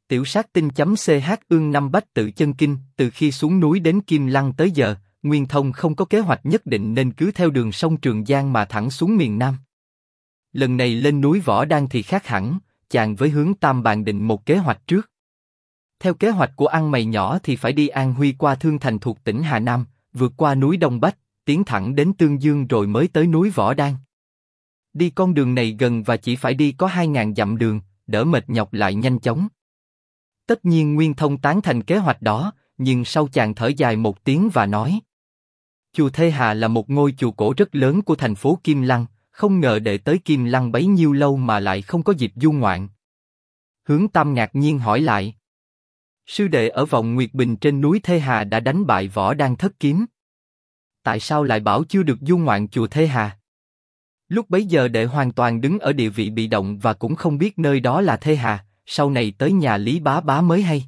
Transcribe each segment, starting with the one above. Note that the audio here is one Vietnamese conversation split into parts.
Tiểu sát tinh .ch ương năm bách tự chân kinh, từ khi xuống núi đến Kim Lăng tới giờ, Nguyên Thông không có kế hoạch nhất định nên cứ theo đường sông Trường Giang mà thẳng xuống miền Nam. Lần này lên núi Võ Đan thì khác hẳn, chàng với Hướng Tam bàn định một kế hoạch trước. Theo kế hoạch của ăn mày nhỏ thì phải đi An Huy qua Thương Thành thuộc tỉnh Hà Nam, vượt qua núi Đông Bách, tiến thẳng đến Tương Dương rồi mới tới núi Võ Đan. Đi con đường này gần và chỉ phải đi có 2.000 dặm đường, đỡ mệt nhọc lại nhanh chóng. Tất nhiên Nguyên Thông tán thành kế hoạch đó, nhưng sau chàng thở dài một tiếng và nói: Chùa Thê Hà là một ngôi chùa cổ rất lớn của thành phố Kim Lăng, không ngờ đệ tới Kim Lăng bấy nhiêu lâu mà lại không có dịp du ngoạn. Hướng Tam ngạc nhiên hỏi lại: Sư đệ ở vòng Nguyệt Bình trên núi Thê Hà đã đánh bại Võ Đan thất kiếm. Tại sao lại bảo chưa được du ngoạn chùa Thê Hà? Lúc bấy giờ đệ hoàn toàn đứng ở địa vị bị động và cũng không biết nơi đó là Thê Hà, sau này tới nhà Lý Bá Bá mới hay.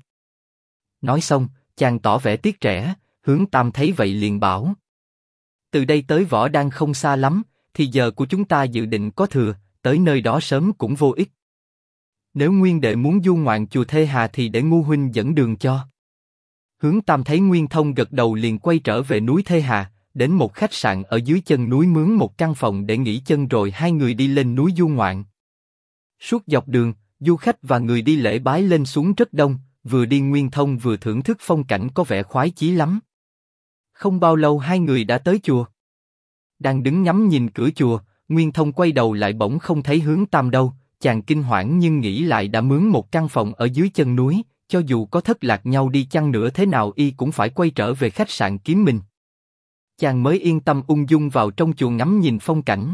Nói xong, chàng tỏ vẻ tiếc rẻ. Hướng Tam thấy vậy liền bảo: Từ đây tới Võ Đan không xa lắm, thì giờ của chúng ta dự định có thừa, tới nơi đó sớm cũng vô ích. Nếu Nguyên đệ muốn du ngoạn chùa Thê Hà thì để Ngu huynh dẫn đường cho. Hướng Tam thấy Nguyên Thông gật đầu liền quay trở về núi Thê Hà, đến một khách sạn ở dưới chân núi mướn một căn phòng để nghỉ chân rồi hai người đi lên núi du ngoạn. Suốt dọc đường, du khách và người đi lễ bái lên xuống rất đông, vừa đi Nguyên Thông vừa thưởng thức phong cảnh có vẻ khoái chí lắm. Không bao lâu hai người đã tới chùa. Đang đứng ngắm nhìn cửa chùa, Nguyên Thông quay đầu lại bỗng không thấy Hướng Tam đâu, chàng kinh hoảng nhưng nghĩ lại đã mướn một căn phòng ở dưới chân núi, cho dù có thất lạc nhau đi chăng nữa thế nào y cũng phải quay trở về khách sạn kiếm mình. Chàng mới yên tâm ung dung vào trong chùa ngắm nhìn phong cảnh.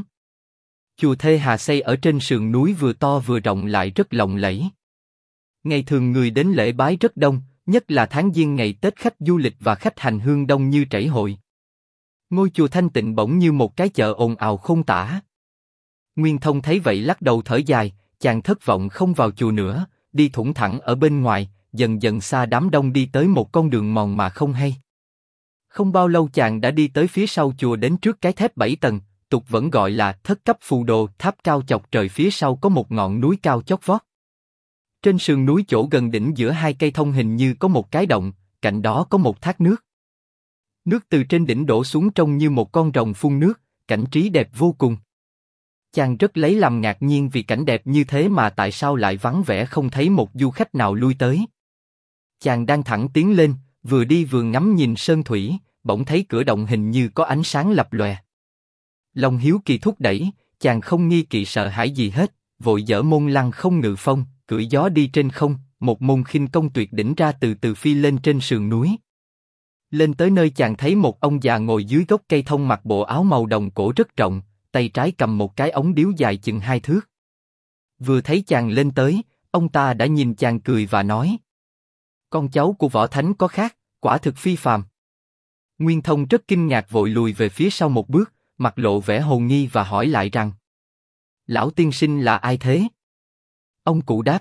Chùa Thê Hà xây ở trên sườn núi vừa to vừa rộng lại rất lộng lẫy. Ngày thường người đến lễ bái rất đông, nhất là tháng Giêng ngày Tết khách du lịch và khách hành hương đông như chảy hội. Ngôi chùa thanh tịnh bỗng như một cái chợ ồn ào không tả. Nguyên Thông thấy vậy lắc đầu thở dài, chàng thất vọng không vào chùa nữa, đi thủng thẳng ở bên ngoài, dần dần xa đám đông đi tới một con đường mòn mà không hay. Không bao lâu chàng đã đi tới phía sau chùa đến trước cái thép 7 tầng, tục vẫn gọi là Thất Cấp Phù Đồ, tháp cao chọc trời, phía sau có một ngọn núi cao chót vót. Trên sườn núi chỗ gần đỉnh giữa hai cây thông hình như có một cái động, cạnh đó có một thác nước. Nước từ trên đỉnh đổ xuống trông như một con rồng phun nước, cảnh trí đẹp vô cùng. Chàng rất lấy làm ngạc nhiên vì cảnh đẹp như thế mà tại sao lại vắng vẻ không thấy một du khách nào lui tới. Chàng đang thẳng tiến lên, vừa đi vừa ngắm nhìn sơn thủy, bỗng thấy cửa động hình như có ánh sáng lập lòe. Lòng hiếu kỳ thúc đẩy, chàng không nghi kỵ sợ hãi gì hết, vội dở môn lăng không ngự phong, cưỡi gió đi trên không, một môn khinh công tuyệt đỉnh ra từ từ phi lên trên sườn núi. Lên tới nơi chàng thấy một ông già ngồi dưới gốc cây thông mặc bộ áo màu đồng cổ rất rộng, tay trái cầm một cái ống điếu dài chừng 2 thước. Vừa thấy chàng lên tới, ông ta đã nhìn chàng cười và nói: Con cháu của Võ Thánh có khác, quả thực phi phàm. Nguyên Thông rất kinh ngạc vội lùi về phía sau một bước, mặt lộ vẻ hồ nghi và hỏi lại rằng: Lão tiên sinh là ai thế? Ông cụ đáp: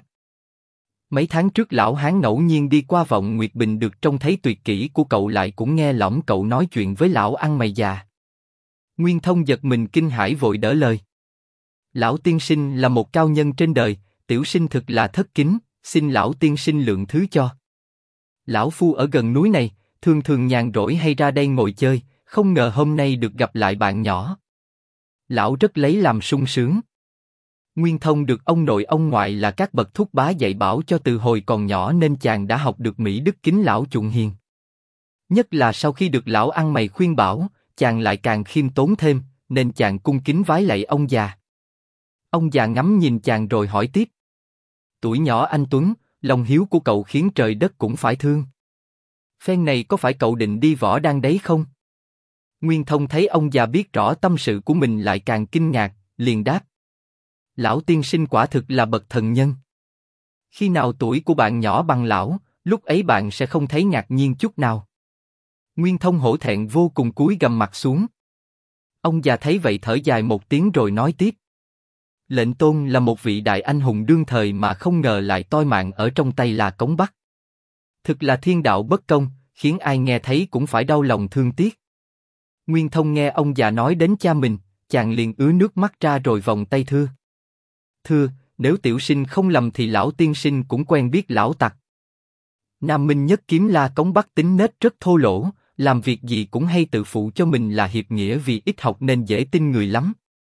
Mấy tháng trước lão hán ngẫu nhiên đi qua vọng Nguyệt Bình được trông thấy tuyệt kỹ của cậu, lại cũng nghe lỏm cậu nói chuyện với lão ăn mày già. Nguyên Thông giật mình kinh hãi vội đỡ lời: Lão tiên sinh là một cao nhân trên đời, tiểu sinh thực là thất kính, xin lão tiên sinh lượng thứ cho. Lão phu ở gần núi này, thường thường nhàn rỗi hay ra đây ngồi chơi, không ngờ hôm nay được gặp lại bạn nhỏ. Lão rất lấy làm sung sướng. Nguyên Thông được ông nội ông ngoại là các bậc thúc bá dạy bảo cho từ hồi còn nhỏ nên chàng đã học được mỹ đức kính lão chuộng hiền. Nhất là sau khi được lão ăn mày khuyên bảo, chàng lại càng khiêm tốn thêm, nên chàng cung kính vái lạy ông già. Ông già ngắm nhìn chàng rồi hỏi tiếp: Tuổi nhỏ anh tuấn, lòng hiếu của cậu khiến trời đất cũng phải thương. Phen này có phải cậu định đi Võ Đan đấy không? Nguyên Thông thấy ông già biết rõ tâm sự của mình lại càng kinh ngạc, liền đáp: Lão tiên sinh quả thực là bậc thần nhân. Khi nào tuổi của bạn nhỏ bằng lão, lúc ấy bạn sẽ không thấy ngạc nhiên chút nào. Nguyên Thông hổ thẹn vô cùng cúi gằm mặt xuống. Ông già thấy vậy thở dài một tiếng rồi nói tiếp: Lệnh Tôn là một vị đại anh hùng đương thời mà không ngờ lại toi mạng ở trong tay là Cống Bắc. Thực là thiên đạo bất công, khiến ai nghe thấy cũng phải đau lòng thương tiếc. Nguyên Thông nghe ông già nói đến cha mình, chàng liền ứa nước mắt ra rồi vòng tay thưa: nếu tiểu sinh không lầm thì lão tiên sinh cũng quen biết lão tặc. Nam Minh Nhất Kiếm La Cống Bắc tính nết rất thô lỗ, làm việc gì cũng hay tự phụ cho mình là hiệp nghĩa vì ít học nên dễ tin người lắm.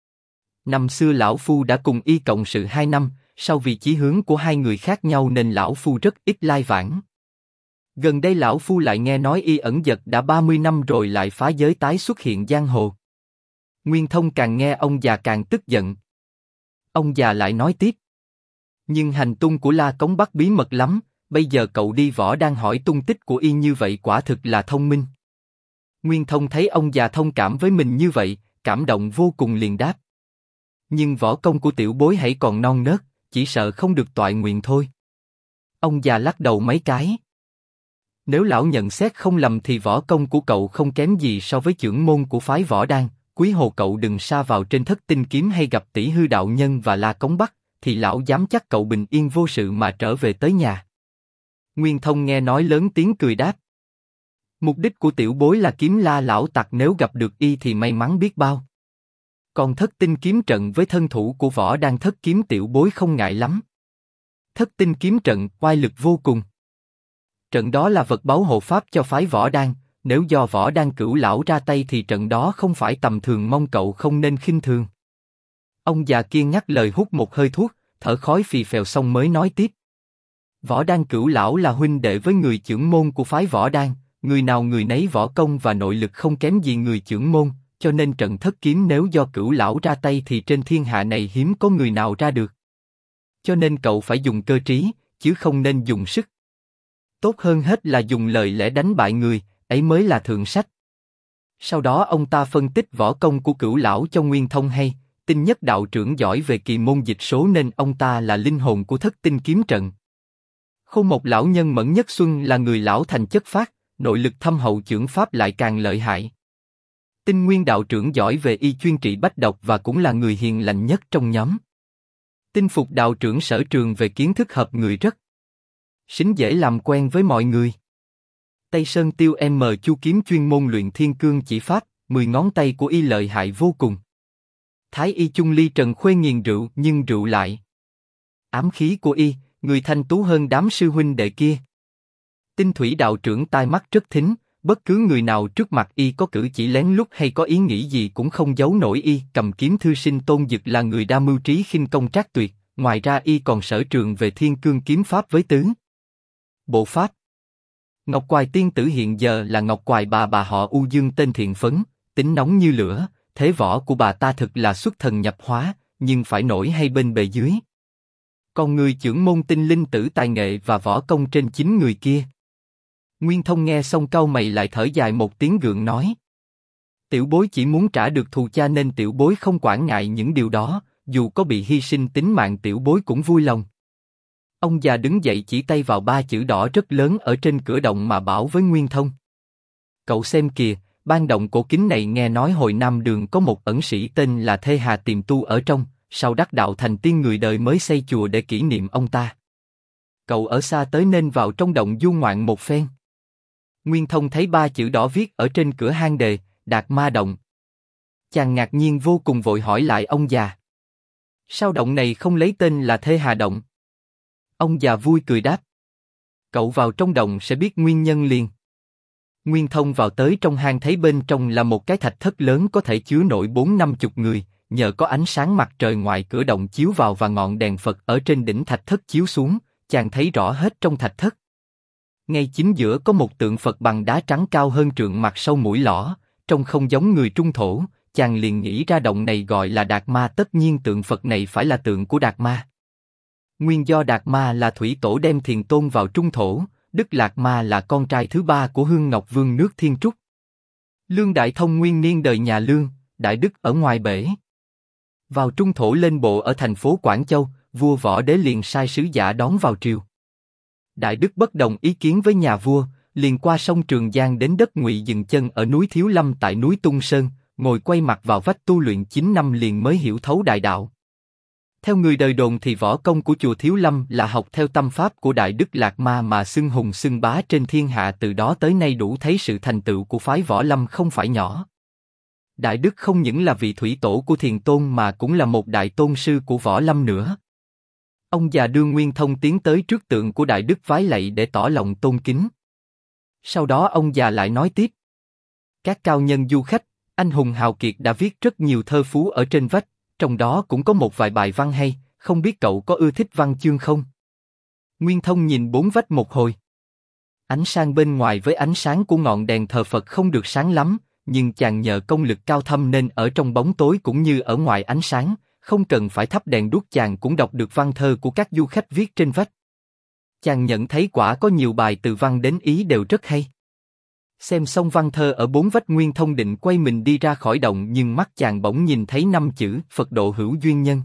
Năm xưa lão phu đã cùng y cộng sự 2 năm, sau vì chí hướng của hai người khác nhau nên lão phu rất ít lai vãng. Gần đây lão phu lại nghe nói y ẩn dật đã 30 năm rồi lại phá giới tái xuất hiện giang hồ. Nguyên Thông càng nghe ông già càng tức giận. Ông già lại nói tiếp. Nhưng hành tung của La Cống Bắc bí mật lắm, bây giờ cậu đi Võ đang hỏi tung tích của y như vậy quả thực là thông minh. Nguyên Thông thấy ông già thông cảm với mình như vậy, cảm động vô cùng liền đáp. Nhưng võ công của tiểu bối hãy còn non nớt, chỉ sợ không được toại nguyện thôi. Ông già lắc đầu mấy cái. Nếu lão nhận xét không lầm thì võ công của cậu không kém gì so với chưởng môn của phái Võ Đan. Quý hồ cậu đừng sa vào trên Thất Tinh Kiếm hay gặp Tỷ Hư đạo nhân và La Cống Bắc, thì lão dám chắc cậu bình yên vô sự mà trở về tới nhà. Nguyên Thông nghe nói lớn tiếng cười đáp. Mục đích của tiểu bối là kiếm La lão tặc, nếu gặp được y thì may mắn biết bao. Còn Thất Tinh Kiếm trận với thân thủ của Võ Đan thất kiếm tiểu bối không ngại lắm. Thất Tinh Kiếm trận oai lực vô cùng. Trận đó là vật báu hộ pháp cho phái Võ Đan, nếu do Võ Đan cửu lão ra tay thì trận đó không phải tầm thường, mong cậu không nên khinh thường. Ông già kia ngắt lời hút một hơi thuốc, thở khói phì phèo xong mới nói tiếp. Võ Đan cửu lão là huynh đệ với người chưởng môn của phái Võ Đan, người nào người nấy võ công và nội lực không kém gì người chưởng môn, cho nên trận thất kiếm nếu do cửu lão ra tay thì trên thiên hạ này hiếm có người nào ra được. Cho nên cậu phải dùng cơ trí, chứ không nên dùng sức. Tốt hơn hết là dùng lời lẽ đánh bại người, ấy mới là thượng sách. Sau đó ông ta phân tích võ công của cửu lão cho Nguyên Thông hay, Tinh Nhất đạo trưởng giỏi về kỳ môn dịch số nên ông ta là linh hồn của Thất Tinh Kiếm trận. Khâu một lão nhân Mẫn Nhất Xuân là người lão thành chất phác, nội lực thâm hậu, chưởng pháp lại càng lợi hại. Tinh Nguyên đạo trưởng giỏi về y chuyên trị bách độc và cũng là người hiền lành nhất trong nhóm. Tinh Phục đạo trưởng sở trường về kiến thức hợp người rất xính, dễ làm quen với mọi người. Tây Sơn Tiêu Chu kiếm chuyên môn luyện thiên cương chỉ pháp, 10 ngón tay của y lợi hại vô cùng. Thái y Chung Ly Trần Khuê nghiền rượu nhưng rượu lại ám khí của y, người thanh tú hơn đám sư huynh đệ kia. Tinh Thủy đạo trưởng tai mắt rất thính, bất cứ người nào trước mặt y có cử chỉ lén lút hay có ý nghĩ gì cũng không giấu nổi y. Cầm kiếm thư sinh Tôn Dực là người đa mưu trí khinh công trác tuyệt, ngoài ra y còn sở trường về thiên cương kiếm pháp với tứ bộ pháp. Ngọc Quài tiên tử hiện giờ là Ngọc Quài bà họ U Dương tên Thiện Phấn, tính nóng như lửa, thế võ của bà ta thực là xuất thần nhập hóa, nhưng phải nổi hay bên bề dưới. Còn người chưởng môn tinh linh tử tài nghệ và võ công trên 9 người kia. Nguyên Thông nghe xong cau mày lại thở dài một tiếng gượng nói. Tiểu bối chỉ muốn trả được thù cha nên tiểu bối không quản ngại những điều đó, dù có bị hy sinh tính mạng tiểu bối cũng vui lòng. Ông già đứng dậy chỉ tay vào 3 chữ đỏ rất lớn ở trên cửa động mà bảo với Nguyên Thông. Cậu xem kìa, ban động cổ kính này nghe nói hồi Nam Đường có một ẩn sĩ tên là Thê Hà tiềm tu ở trong, sau đắc đạo thành tiên người đời mới xây chùa để kỷ niệm ông ta. Cậu ở xa tới nên vào trong động du ngoạn một phen. Nguyên Thông thấy 3 chữ đỏ viết ở trên cửa hang đề, Đạt Ma Động. Chàng ngạc nhiên vô cùng vội hỏi lại ông già. Sao động này không lấy tên là Thê Hà Động? Ông già vui cười đáp. Cậu vào trong động sẽ biết nguyên nhân liền. Nguyên Thông vào tới trong hang thấy bên trong là một cái thạch thất lớn có thể chứa nổi 4-50 người, nhờ có ánh sáng mặt trời ngoài cửa động chiếu vào và ngọn đèn Phật ở trên đỉnh thạch thất chiếu xuống, chàng thấy rõ hết trong thạch thất. Ngay chính giữa có một tượng Phật bằng đá trắng cao hơn trượng, mặt sâu mũi lõ, trông không giống người Trung Thổ, chàng liền nghĩ ra động này gọi là Đạt Ma, tất nhiên tượng Phật này phải là tượng của Đạt Ma. Nguyên do Đạt Ma là thủy tổ đem Thiền Tôn vào Trung Thổ, Đức Lạc Ma là con trai thứ 3 của Hương Ngọc Vương nước Thiên Trúc. Lương Đại Thông nguyên niên đời nhà Lương, Đại Đức ở ngoài bể. Vào Trung Thổ lên bộ ở thành phố Quảng Châu, vua Võ Đế liền sai sứ giả đón vào triều. Đại Đức bất đồng ý kiến với nhà vua, liền qua sông Trường Giang đến đất Ngụy dừng chân ở núi Thiếu Lâm tại núi Tung Sơn, ngồi quay mặt vào vách tu luyện 9 năm liền mới hiểu thấu đại đạo. Theo người đời đồn thì võ công của chùa Thiếu Lâm là học theo tâm pháp của Đại Đức Lạc Ma mà xưng hùng xưng bá trên thiên hạ, từ đó tới nay đủ thấy sự thành tựu của phái Võ Lâm không phải nhỏ. Đại Đức không những là vị thủy tổ của Thiền Tôn mà cũng là một đại tôn sư của Võ Lâm nữa. Ông già đưa Nguyên Thông tiến tới trước tượng của Đại Đức vái lạy để tỏ lòng tôn kính. Sau đó ông già lại nói tiếp. Các cao nhân du khách, anh hùng hào kiệt đã viết rất nhiều thơ phú ở trên vách, trong đó cũng có một vài bài văn hay, không biết cậu có ưa thích văn chương không? Nguyên Thông nhìn bốn vách một hồi. Ánh sáng bên ngoài với ánh sáng của ngọn đèn thờ Phật không được sáng lắm, nhưng chàng nhờ công lực cao thâm nên ở trong bóng tối cũng như ở ngoài ánh sáng, không cần phải thắp đèn đuốc chàng cũng đọc được văn thơ của các du khách viết trên vách. Chàng nhận thấy quả có nhiều bài từ văn đến ý đều rất hay. Xem xong văn thơ ở bốn vách, Nguyên Thông định quay mình đi ra khỏi động, nhưng mắt chàng bỗng nhìn thấy 5 chữ Phật độ hữu duyên nhân.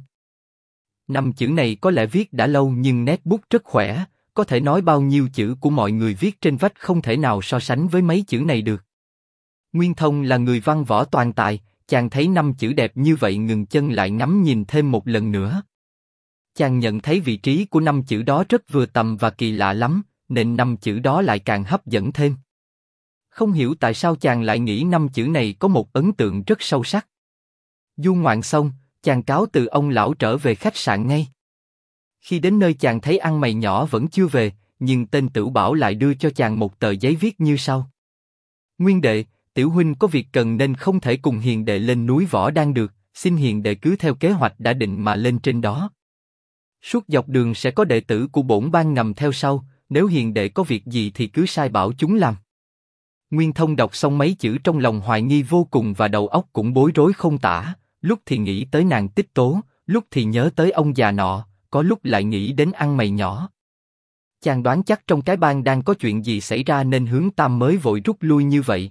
5 chữ này có lẽ viết đã lâu nhưng nét bút rất khỏe, có thể nói bao nhiêu chữ của mọi người viết trên vách không thể nào so sánh với mấy chữ này được. Nguyên Thông là người văn võ toàn tài, chàng thấy 5 chữ đẹp như vậy ngừng chân lại ngắm nhìn thêm một lần nữa. Chàng nhận thấy vị trí của 5 chữ đó rất vừa tầm và kỳ lạ lắm, nên 5 chữ đó lại càng hấp dẫn thêm. Không hiểu tại sao chàng lại nghĩ 5 chữ này có một ấn tượng rất sâu sắc. Du ngoạn xong, chàng cáo từ ông lão trở về khách sạn ngay. Khi đến nơi chàng thấy ăn mày nhỏ vẫn chưa về, nhưng tên Tửu Bảo lại đưa cho chàng một tờ giấy viết như sau. Nguyên đệ, tiểu huynh có việc cần nên không thể cùng hiền đệ lên núi Võ Đan được, xin hiền đệ cứ theo kế hoạch đã định mà lên trên đó. Suốt dọc đường sẽ có đệ tử của bổn ban ngầm theo sau, nếu hiền đệ có việc gì thì cứ sai bảo chúng làm. Nguyên Thông đọc xong mấy chữ trong lòng hoài nghi vô cùng và đầu óc cũng bối rối không tả, lúc thì nghĩ tới nàng Tích Tố, lúc thì nhớ tới ông già nọ, có lúc lại nghĩ đến ăn mày nhỏ. Chàng đoán chắc trong cái bang đang có chuyện gì xảy ra nên Hướng Tam mới vội rút lui như vậy.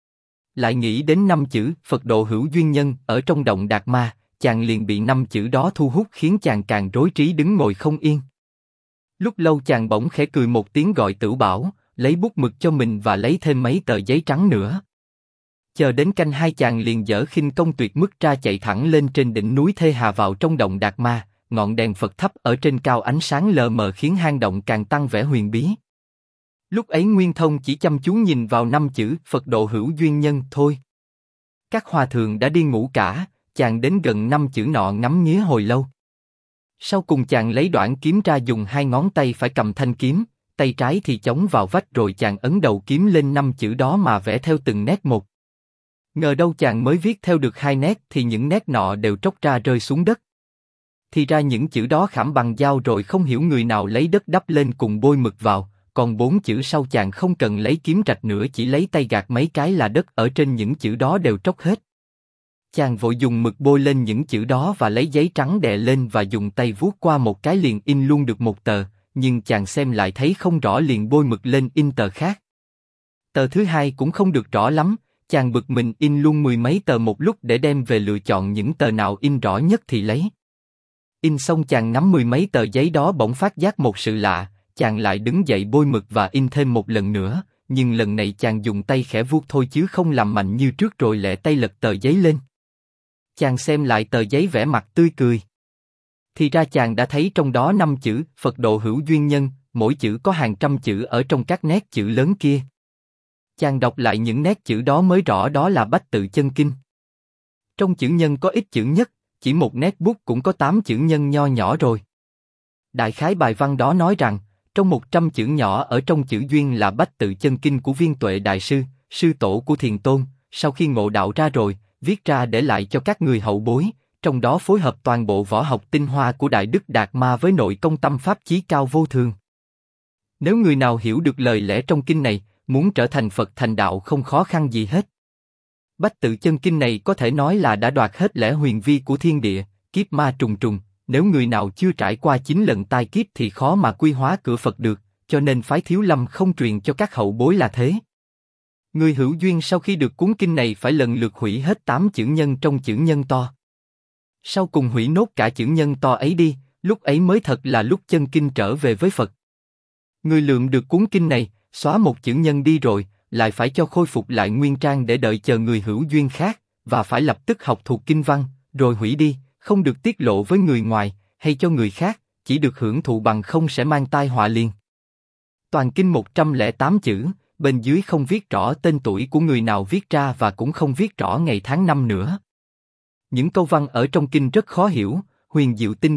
Lại nghĩ đến 5 chữ Phật độ hữu duyên nhân ở trong động Đạt Ma, chàng liền bị 5 chữ đó thu hút khiến chàng càng rối trí đứng ngồi không yên. Lúc lâu chàng bỗng khẽ cười một tiếng gọi Tửu Bảo, lấy bút mực cho mình và lấy thêm mấy tờ giấy trắng nữa. Chờ đến canh 2 chàng liền dở khinh công tuyệt mức ra chạy thẳng lên trên đỉnh núi Thê Hà vào trong động Đạt Ma, ngọn đèn Phật thấp ở trên cao ánh sáng lờ mờ khiến hang động càng tăng vẻ huyền bí. Lúc ấy Nguyên Thông chỉ chăm chú nhìn vào 5 chữ Phật độ hữu duyên nhân thôi. Các hòa thượng đã đi ngủ cả, chàng đến gần 5 chữ nọ ngắm nghía hồi lâu. Sau cùng chàng lấy đoạn kiếm ra, dùng 2 ngón tay phải cầm thanh kiếm, tay trái thì chống vào vách, rồi chàng ấn đầu kiếm lên 5 chữ đó mà vẽ theo từng nét một. Ngờ đâu chàng mới viết theo được 2 nét thì những nét nọ đều tróc ra rơi xuống đất. Thì ra những chữ đó khảm bằng dao rồi không hiểu người nào lấy đất đắp lên cùng bôi mực vào, còn 4 chữ sau chàng không cần lấy kiếm rạch nữa, chỉ lấy tay gạt mấy cái là đất ở trên những chữ đó đều tróc hết. Chàng vội dùng mực bôi lên những chữ đó và lấy giấy trắng đè lên và dùng tay vuốt qua một cái liền in luôn được một tờ, nhưng chàng xem lại thấy không rõ liền bôi mực lên in tờ khác. Tờ thứ hai cũng không được rõ lắm, chàng bực mình in luôn 10 mấy tờ một lúc để đem về lựa chọn những tờ nào in rõ nhất thì lấy. In xong chàng nắm 10 mấy tờ giấy đó bỗng phát giác một sự lạ, chàng lại đứng dậy bôi mực và in thêm một lần nữa, nhưng lần này chàng dùng tay khẽ vuốt thôi chứ không làm mạnh như trước, rồi lẹ tay lật tờ giấy lên. Chàng xem lại tờ giấy vẻ mặt tươi cười. Thì ra chàng đã thấy trong đó 5 chữ Phật độ hữu duyên nhân, mỗi chữ có hàng trăm chữ ở trong các nét chữ lớn kia. Chàng đọc lại những nét chữ đó mới rõ đó là Bách Tự Chân Kinh. Trong chữ nhân có ít chữ nhất, chỉ một nét bút cũng có 8 chữ nhân nho nhỏ rồi. Đại khái bài văn đó nói rằng, trong 100 chữ nhỏ ở trong chữ duyên là Bách Tự Chân Kinh của Viên Tuệ Đại Sư, sư tổ của Thiền Tôn, sau khi ngộ đạo ra rồi, viết ra để lại cho các người hậu bối, trong đó phối hợp toàn bộ võ học tinh hoa của Đại Đức Đạt Ma với nội công tâm pháp chí cao vô thường. Nếu người nào hiểu được lời lẽ trong kinh này, muốn trở thành Phật thành đạo không khó khăn gì hết. Bách Tự Chân Kinh này có thể nói là đã đoạt hết lẽ huyền vi của thiên địa, kiếp ma trùng trùng, nếu người nào chưa trải qua 9 lần tai kiếp thì khó mà quy hóa cửa Phật được, cho nên phái Thiếu Lâm không truyền cho các hậu bối là thế. Người hữu duyên sau khi được cuốn kinh này phải lần lượt hủy hết 8 chữ nhân trong chữ nhân to. Sau cùng hủy nốt cả chữ nhân to ấy đi, lúc ấy mới thật là lúc chân kinh trở về với Phật. Người lượm được cuốn kinh này, xóa một chữ nhân đi rồi, lại phải cho khôi phục lại nguyên trang để đợi chờ người hữu duyên khác, và phải lập tức học thuộc kinh văn, rồi hủy đi, không được tiết lộ với người ngoài, hay cho người khác, chỉ được hưởng thụ bằng không sẽ mang tai họa liền. Toàn kinh 108 chữ, bên dưới không viết rõ tên tuổi của người nào viết ra và cũng không viết rõ ngày tháng năm nữa. Những câu văn ở trong kinh rất khó hiểu, huyền diệu tinh vi,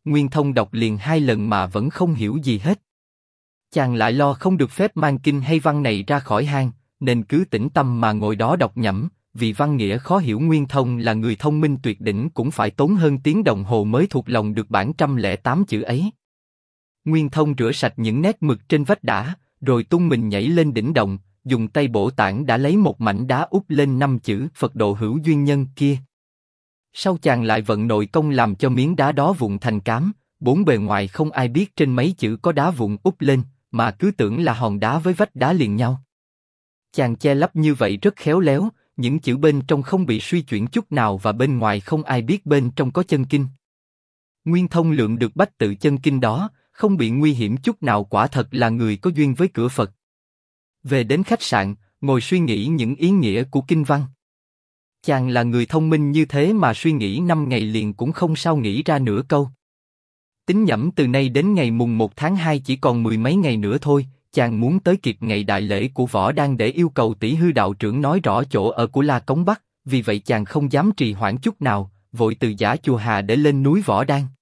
Nguyên Thông đọc liền 2 lần mà vẫn không hiểu gì hết. Chàng lại lo không được phép mang kinh hay văn này ra khỏi hang, nên cứ tĩnh tâm mà ngồi đó đọc nhẩm, vì văn nghĩa khó hiểu. Nguyên Thông là người thông minh tuyệt đỉnh cũng phải tốn hơn tiếng đồng hồ mới thuộc lòng được bản 108 chữ ấy. Nguyên Thông rửa sạch những nét mực trên vách đã, rồi tung mình nhảy lên đỉnh động, dùng tay bổ tảng đã lấy một mảnh đá úp lên 5 chữ Phật độ hữu duyên nhân kia. Sau chàng lại vận nội công làm cho miếng đá đó vụn thành cám, bốn bề ngoài không ai biết trên mấy chữ có đá vụn úp lên, mà cứ tưởng là hòn đá với vách đá liền nhau. Chàng che lấp như vậy rất khéo léo, những chữ bên trong không bị suy chuyển chút nào và bên ngoài không ai biết bên trong có chân kinh. Nguyên Thông lượm được bách tự chân kinh đó, không bị nguy hiểm chút nào, quả thật là người có duyên với cửa Phật. Về đến khách sạn, ngồi suy nghĩ những ý nghĩa của kinh văn. Chàng là người thông minh như thế mà suy nghĩ 5 ngày liền cũng không sao nghĩ ra nửa câu. Tính nhẩm từ nay đến ngày mùng 1 tháng 2 chỉ còn 10 mấy ngày nữa thôi, chàng muốn tới kịp ngày đại lễ của Võ Đăng để yêu cầu Tỷ Hư đạo trưởng nói rõ chỗ ở của La Cống Bắc, vì vậy chàng không dám trì hoãn chút nào, vội từ Giả Chùa Hà để lên núi Võ Đăng.